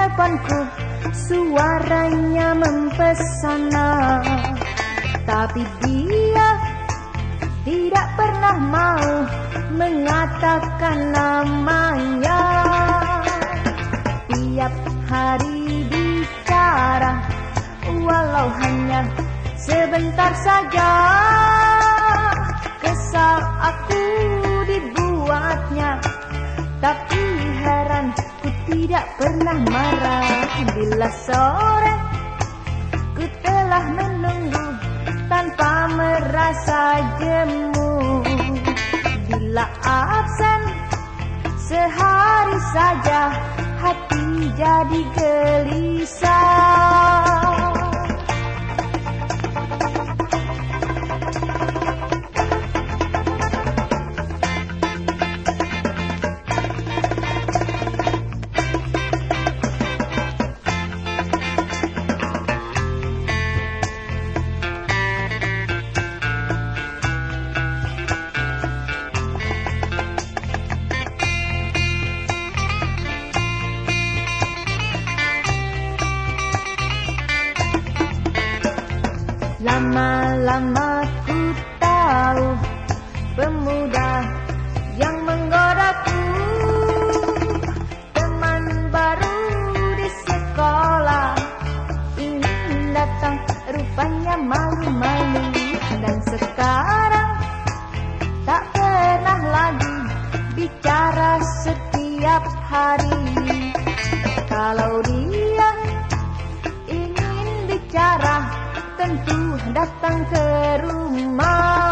depanku, suaranya mempesona. Tapi dia tidak pernah mau mengatakan namanya. Tiap hari bicara, walau hanya sebentar saja. Kesal aku dibuatnya, tapi heran ku tidak pernah marah. Bila sore ku telah menunggu tanpa merasa jemu. Bila absen sehari saja, hati jadi gelisah. Lama-lama ku tahu pemuda yang menggodaku, teman baru di sekolah ingin datang, rupanya malu-malu. Dan sekarang tak pernah lagi bicara setiap hari. Kalau dia ingin bicara, tentu datang ke rumah.